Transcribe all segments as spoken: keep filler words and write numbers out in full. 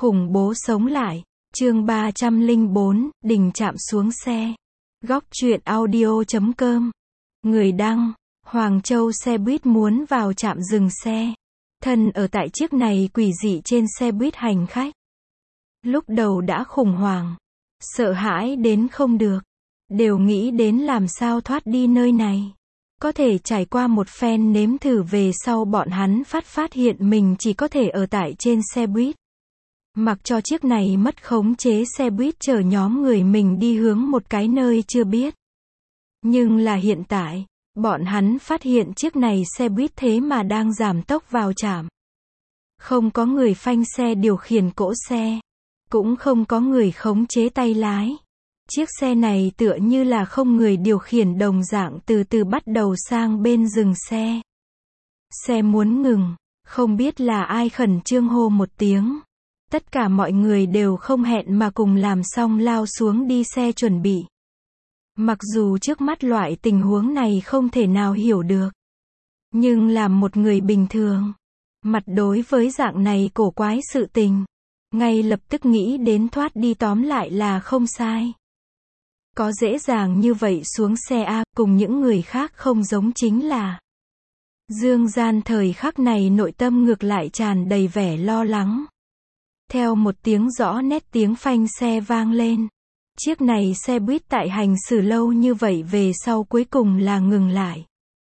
Khủng bố sống lại. Chương ba trăm lẻ bốn, đình trạm xuống xe. Góc truyện audio chấm com. Người đăng, Hoàng Châu xe buýt muốn vào trạm dừng xe. Thân ở tại chiếc này quỷ dị trên xe buýt hành khách. Lúc đầu đã khủng hoảng, sợ hãi đến không được. Đều nghĩ đến làm sao thoát đi nơi này. Có thể trải qua một phen nếm thử về sau bọn hắn phát phát hiện mình chỉ có thể ở tại trên xe buýt. Mặc cho chiếc này mất khống chế xe buýt chở nhóm người mình đi hướng một cái nơi chưa biết. Nhưng là hiện tại, bọn hắn phát hiện chiếc này xe buýt thế mà đang giảm tốc vào trạm. Không có người phanh xe điều khiển cỗ xe. Cũng không có người khống chế tay lái. Chiếc xe này tựa như là không người điều khiển đồng dạng từ từ bắt đầu sang bên dừng xe. Xe muốn ngừng, không biết là ai khẩn trương hô một tiếng. Tất cả mọi người đều không hẹn mà cùng làm xong lao xuống đi xe chuẩn bị. Mặc dù trước mắt loại tình huống này không thể nào hiểu được. Nhưng làm một người bình thường, mặt đối với dạng này cổ quái sự tình, ngay lập tức nghĩ đến thoát đi tóm lại là không sai. Có dễ dàng như vậy xuống xe A, cùng những người khác không giống chính là. Dương Gian thời khắc này nội tâm ngược lại tràn đầy vẻ lo lắng. Theo một tiếng rõ nét tiếng phanh xe vang lên. Chiếc này xe buýt tại hành xử lâu như vậy về sau cuối cùng là ngừng lại.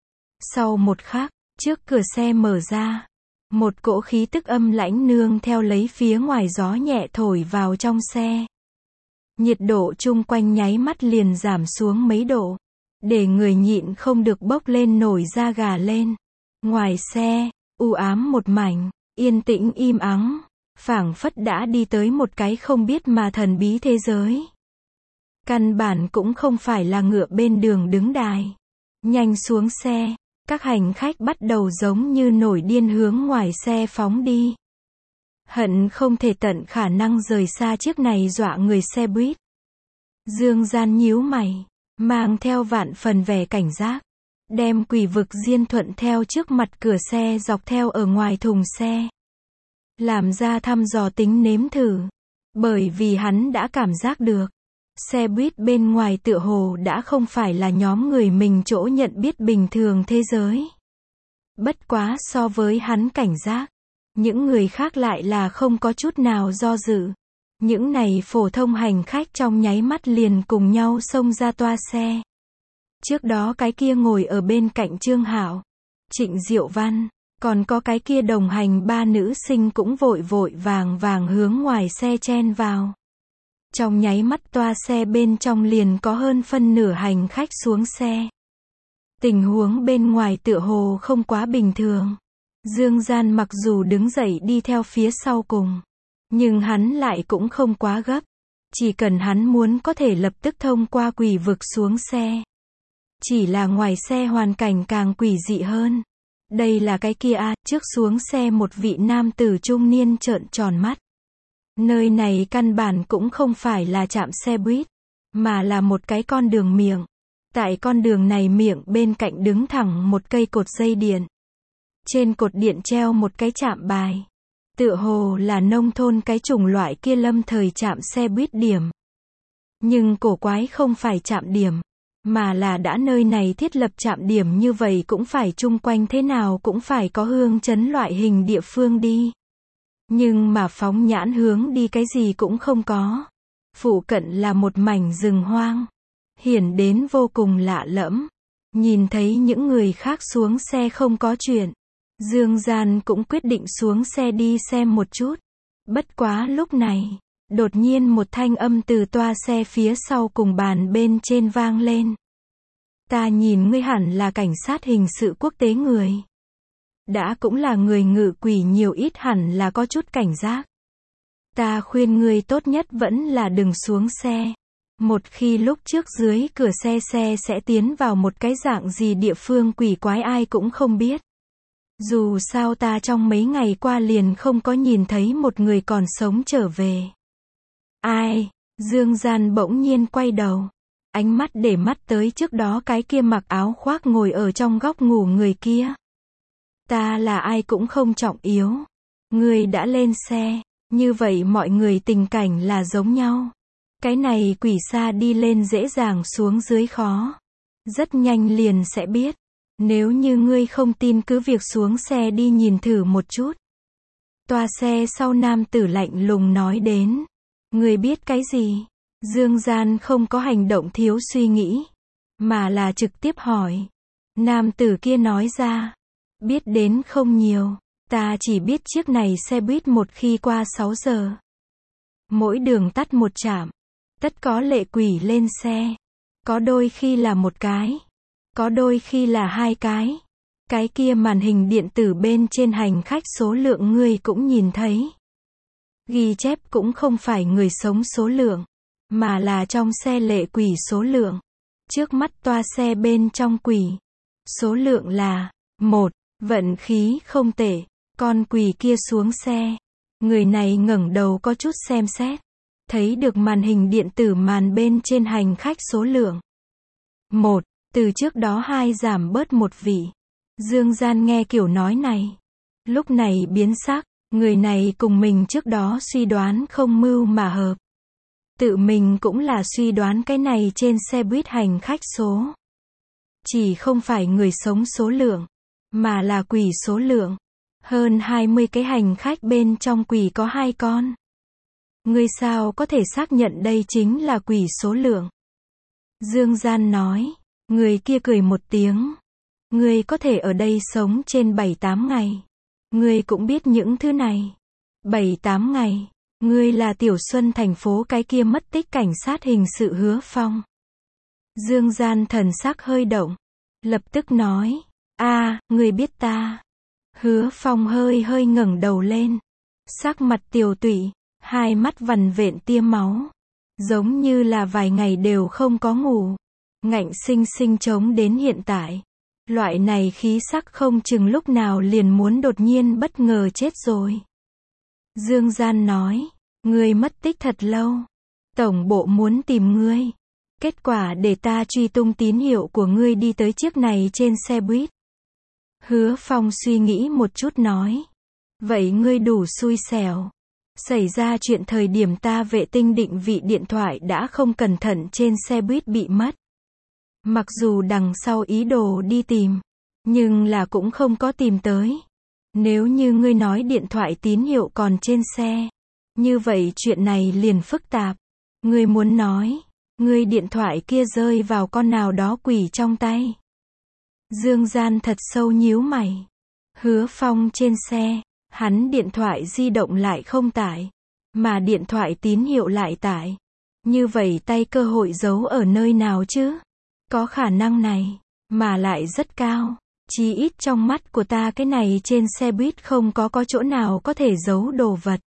Sau một khắc, trước cửa xe mở ra. Một cỗ khí tức âm lãnh nương theo lấy phía ngoài gió nhẹ thổi vào trong xe. Nhiệt độ chung quanh nháy mắt liền giảm xuống mấy độ. Để người nhịn không được bốc lên nổi da gà lên. Ngoài xe, u ám một mảnh, yên tĩnh im ắng. Phảng phất đã đi tới một cái không biết mà thần bí thế giới. Căn bản cũng không phải là ngựa bên đường đứng đài. Nhanh xuống xe, các hành khách bắt đầu giống như nổi điên hướng ngoài xe phóng đi. Hận không thể tận khả năng rời xa chiếc này dọa người xe buýt. Dương Gian nhíu mày, mang theo vạn phần vẻ cảnh giác. Đem quỷ vực diên thuận theo trước mặt cửa xe dọc theo ở ngoài thùng xe. Làm ra thăm dò tính nếm thử. Bởi vì hắn đã cảm giác được. Xe buýt bên ngoài tựa hồ đã không phải là nhóm người mình chỗ nhận biết bình thường thế giới. Bất quá so với hắn cảnh giác. Những người khác lại là không có chút nào do dự. Những này phổ thông hành khách trong nháy mắt liền cùng nhau xông ra toa xe. Trước đó cái kia ngồi ở bên cạnh Trương Hạo, Trịnh Diệu Văn. Còn có cái kia đồng hành ba nữ sinh cũng vội vội vàng vàng hướng ngoài xe chen vào. Trong nháy mắt toa xe bên trong liền có hơn phân nửa hành khách xuống xe. Tình huống bên ngoài tựa hồ không quá bình thường. Dương Gian mặc dù đứng dậy đi theo phía sau cùng. Nhưng hắn lại cũng không quá gấp. Chỉ cần hắn muốn có thể lập tức thông qua quỷ vực xuống xe. Chỉ là ngoài xe hoàn cảnh càng quỷ dị hơn. Đây là cái kia a, trước xuống xe một vị nam tử trung niên trợn tròn mắt. Nơi này căn bản cũng không phải là trạm xe buýt, mà là một cái con đường miệng. Tại con đường này miệng bên cạnh đứng thẳng một cây cột dây điện. Trên cột điện treo một cái trạm bài. Tựa hồ là nông thôn cái chủng loại kia lâm thời trạm xe buýt điểm. Nhưng cổ quái không phải trạm điểm. Mà là đã nơi này thiết lập trạm điểm như vậy cũng phải chung quanh thế nào cũng phải có hương chấn loại hình địa phương đi. Nhưng mà phóng nhãn hướng đi cái gì cũng không có. Phụ cận là một mảnh rừng hoang. Hiển đến vô cùng lạ lẫm. Nhìn thấy những người khác xuống xe không có chuyện. Dương Gian cũng quyết định xuống xe đi xem một chút. Bất quá lúc này. Đột nhiên một thanh âm từ toa xe phía sau cùng bàn bên trên vang lên. Ta nhìn ngươi hẳn là cảnh sát hình sự quốc tế người. Đã cũng là người ngự quỷ nhiều ít hẳn là có chút cảnh giác. Ta khuyên ngươi tốt nhất vẫn là đừng xuống xe. Một khi lúc trước dưới cửa xe xe sẽ tiến vào một cái dạng gì địa phương quỷ quái ai cũng không biết. Dù sao ta trong mấy ngày qua liền không có nhìn thấy một người còn sống trở về. Ai? Dương Gian bỗng nhiên quay đầu. Ánh mắt để mắt tới trước đó cái kia mặc áo khoác ngồi ở trong góc ngủ người kia. Ta là ai cũng không trọng yếu. Ngươi đã lên xe. Như vậy mọi người tình cảnh là giống nhau. Cái này quỷ xa đi lên dễ dàng xuống dưới khó. Rất nhanh liền sẽ biết. Nếu như ngươi không tin cứ việc xuống xe đi nhìn thử một chút. Toa xe sau nam tử lạnh lùng nói đến. Ngươi biết cái gì? Dương Gian không có hành động thiếu suy nghĩ. Mà là trực tiếp hỏi. Nam tử kia nói ra. Biết đến không nhiều. Ta chỉ biết chiếc này xe buýt một khi qua sáu giờ. Mỗi đường tắt một trạm. Tất có lệ quỷ lên xe. Có đôi khi là một cái. Có đôi khi là hai cái. Cái kia màn hình điện tử bên trên hành khách số lượng ngươi cũng nhìn thấy. Ghi chép cũng không phải người sống số lượng. Mà là trong xe lệ quỷ số lượng. Trước mắt toa xe bên trong quỷ. Số lượng là một. Vận khí không tệ. Con quỷ kia xuống xe. Người này ngẩng đầu có chút xem xét. Thấy được màn hình điện tử màn bên trên hành khách số lượng. Một. Từ trước đó hai giảm bớt một vị. Dương Gian nghe kiểu nói này. Lúc này biến sắc. Người này cùng mình trước đó suy đoán không mưu mà hợp. Tự mình cũng là suy đoán cái này trên xe buýt hành khách số. Chỉ không phải người sống số lượng. Mà là quỷ số lượng. Hơn hai mươi cái hành khách bên trong quỷ có hai con. Ngươi sao có thể xác nhận đây chính là quỷ số lượng? Dương Gian nói. Người kia cười một tiếng. Ngươi có thể ở đây sống trên bảy tám ngày. Ngươi cũng biết những thứ này. bảy tám ngày. Ngươi là Tiểu Xuân thành phố cái kia mất tích cảnh sát hình sự Hứa Phong. Dương Gian thần sắc hơi động. Lập tức nói. A, ngươi biết ta. Hứa Phong hơi hơi ngẩng đầu lên. Sắc mặt tiều tụy. Hai mắt vằn vện tia máu. Giống như là vài ngày đều không có ngủ. Ngạnh sinh sinh chống đến hiện tại. Loại này khí sắc không chừng lúc nào liền muốn đột nhiên bất ngờ chết rồi. Dương Gian nói. Ngươi mất tích thật lâu. Tổng bộ muốn tìm ngươi. Kết quả để ta truy tung tín hiệu của ngươi đi tới chiếc này trên xe buýt. Hứa Phong suy nghĩ một chút nói. Vậy ngươi đủ xui xẻo. Xảy ra chuyện thời điểm ta vệ tinh định vị điện thoại đã không cẩn thận trên xe buýt bị mất. Mặc dù đằng sau ý đồ đi tìm. Nhưng là cũng không có tìm tới. Nếu như ngươi nói điện thoại tín hiệu còn trên xe. Như vậy chuyện này liền phức tạp. Ngươi muốn nói. Ngươi điện thoại kia rơi vào con nào đó quỷ trong tay. Dương Gian thật sâu nhíu mày. Hứa Phong trên xe. Hắn điện thoại di động lại không tải. Mà điện thoại tín hiệu lại tải. Như vậy tay cơ hội giấu ở nơi nào chứ? Có khả năng này. Mà lại rất cao. Chí ít trong mắt của ta cái này trên xe buýt không có có chỗ nào có thể giấu đồ vật.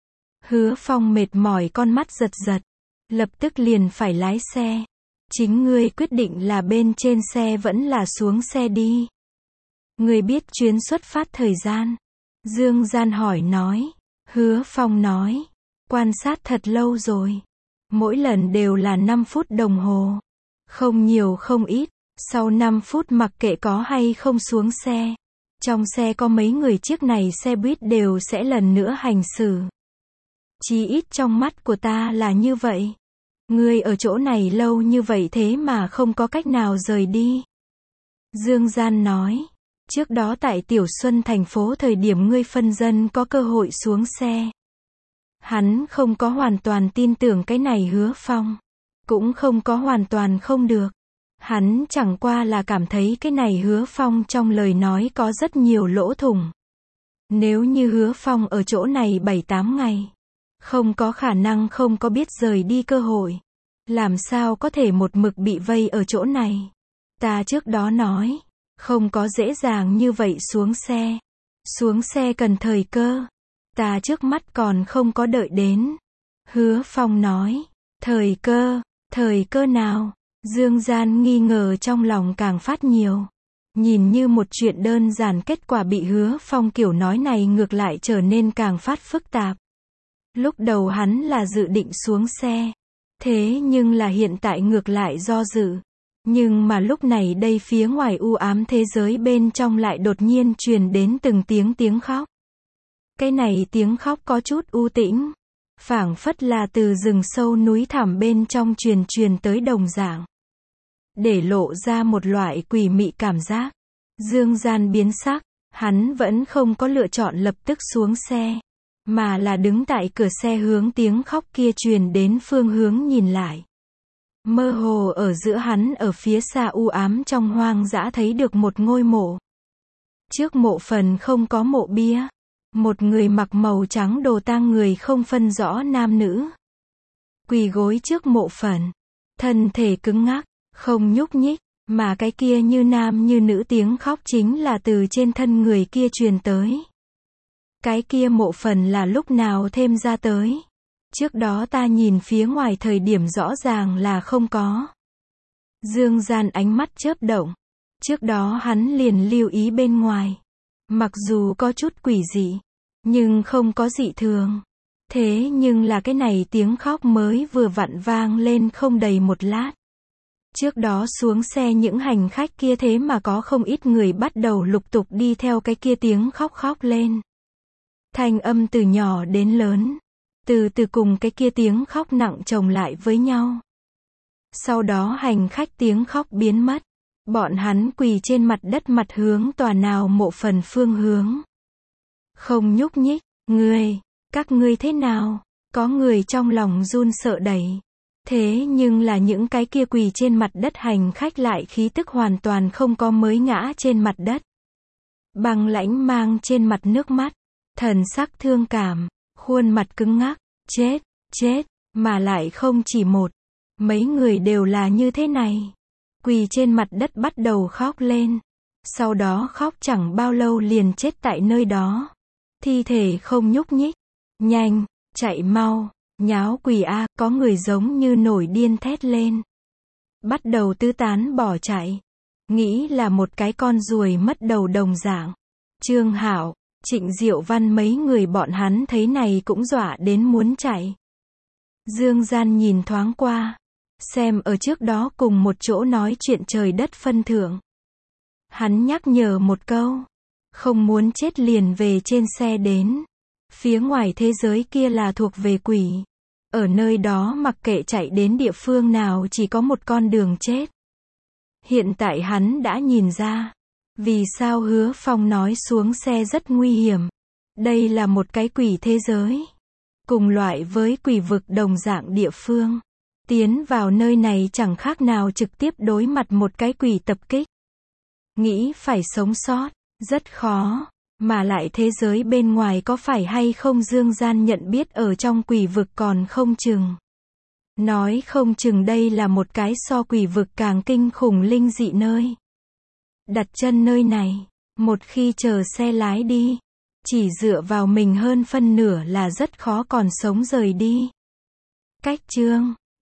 Hứa Phong mệt mỏi con mắt giật giật. Lập tức liền phải lái xe. Chính ngươi quyết định là bên trên xe vẫn là xuống xe đi. Ngươi biết chuyến xuất phát thời gian. Dương Gian hỏi nói. Hứa Phong nói. Quan sát thật lâu rồi. Mỗi lần đều là năm phút đồng hồ. Không nhiều không ít. Sau năm phút mặc kệ có hay không xuống xe. Trong xe có mấy người chiếc này xe buýt đều sẽ lần nữa hành xử. Chí ít trong mắt của ta là như vậy. Ngươi ở chỗ này lâu như vậy thế mà không có cách nào rời đi. Dương Gian nói. Trước đó tại Tiểu Xuân thành phố thời điểm ngươi phân dân có cơ hội xuống xe. Hắn không có hoàn toàn tin tưởng cái này Hứa Phong. Cũng không có hoàn toàn không được. Hắn chẳng qua là cảm thấy cái này Hứa Phong trong lời nói có rất nhiều lỗ thủng. Nếu như Hứa Phong ở chỗ này bảy tám ngày. Không có khả năng không có biết rời đi cơ hội. Làm sao có thể một mực bị vây ở chỗ này. Ta trước đó nói. Không có dễ dàng như vậy xuống xe. Xuống xe cần thời cơ. Ta trước mắt còn không có đợi đến. Hứa Phong nói. Thời cơ. Thời cơ nào? Dương Gian nghi ngờ trong lòng càng phát nhiều. Nhìn như một chuyện đơn giản kết quả bị Hứa Phong kiểu nói này ngược lại trở nên càng phát phức tạp. Lúc đầu hắn là dự định xuống xe. Thế nhưng là hiện tại ngược lại do dự. Nhưng mà lúc này đây phía ngoài u ám thế giới bên trong lại đột nhiên truyền đến từng tiếng tiếng khóc. Cái này tiếng khóc có chút u tĩnh, phảng phất là từ rừng sâu núi thẳm bên trong truyền truyền tới đồng dạng, để lộ ra một loại quỷ mị cảm giác. Dương Gian biến sắc, hắn vẫn không có lựa chọn lập tức xuống xe, mà là đứng tại cửa xe hướng tiếng khóc kia truyền đến phương hướng nhìn lại. Mơ hồ ở giữa hắn ở phía xa u ám trong hoang dã thấy được một ngôi mộ. Trước mộ phần không có mộ bia, một người mặc màu trắng đồ tang người không phân rõ nam nữ, quỳ gối trước mộ phần, thân thể cứng ngắc, không nhúc nhích, mà cái kia như nam như nữ tiếng khóc chính là từ trên thân người kia truyền tới. Cái kia mộ phần là lúc nào thêm ra tới? Trước đó ta nhìn phía ngoài thời điểm rõ ràng là không có. Dương Gian ánh mắt chớp động. Trước đó hắn liền lưu ý bên ngoài. Mặc dù có chút quỷ dị, nhưng không có dị thường. Thế nhưng là cái này tiếng khóc mới vừa vặn vang lên không đầy một lát. Trước đó xuống xe những hành khách kia thế mà có không ít người bắt đầu lục tục đi theo cái kia tiếng khóc khóc lên. Thanh âm từ nhỏ đến lớn, từ từ cùng cái kia tiếng khóc nặng chồng lại với nhau. Sau đó hành khách tiếng khóc biến mất, bọn hắn quỳ trên mặt đất mặt hướng tòa nào mộ phần phương hướng. Không nhúc nhích, ngươi, các ngươi thế nào? Có người trong lòng run sợ đẩy. Thế nhưng là những cái kia quỳ trên mặt đất hành khách lại khí tức hoàn toàn không có mới ngã trên mặt đất. Băng lãnh mang trên mặt nước mắt, thần sắc thương cảm, khuôn mặt cứng ngắc, chết, chết, mà lại không chỉ một, mấy người đều là như thế này. Quỳ trên mặt đất bắt đầu khóc lên, sau đó khóc chẳng bao lâu liền chết tại nơi đó. Thi thể không nhúc nhích, nhanh, chạy mau, nháo quỳ a, có người giống như nổi điên thét lên. Bắt đầu tứ tán bỏ chạy, nghĩ là một cái con ruồi mất đầu đồng dạng. Trương Hạo, Trịnh Diệu Văn mấy người bọn hắn thấy này cũng dọa đến muốn chạy. Dương Gian nhìn thoáng qua, xem ở trước đó cùng một chỗ nói chuyện trời đất phân thượng. Hắn nhắc nhở một câu, không muốn chết liền về trên xe đến. Phía ngoài thế giới kia là thuộc về quỷ. Ở nơi đó mặc kệ chạy đến địa phương nào chỉ có một con đường chết. Hiện tại hắn đã nhìn ra, vì sao Hứa Phong nói xuống xe rất nguy hiểm. Đây là một cái quỷ thế giới, cùng loại với quỷ vực đồng dạng địa phương. Tiến vào nơi này chẳng khác nào trực tiếp đối mặt một cái quỷ tập kích. Nghĩ phải sống sót, rất khó. Mà lại thế giới bên ngoài có phải hay không Dương Gian nhận biết ở trong quỷ vực còn không chừng. Nói không chừng đây là một cái so quỷ vực càng kinh khủng linh dị nơi. Đặt chân nơi này, một khi chờ xe lái đi, chỉ dựa vào mình hơn phân nửa là rất khó còn sống rời đi. Cách chương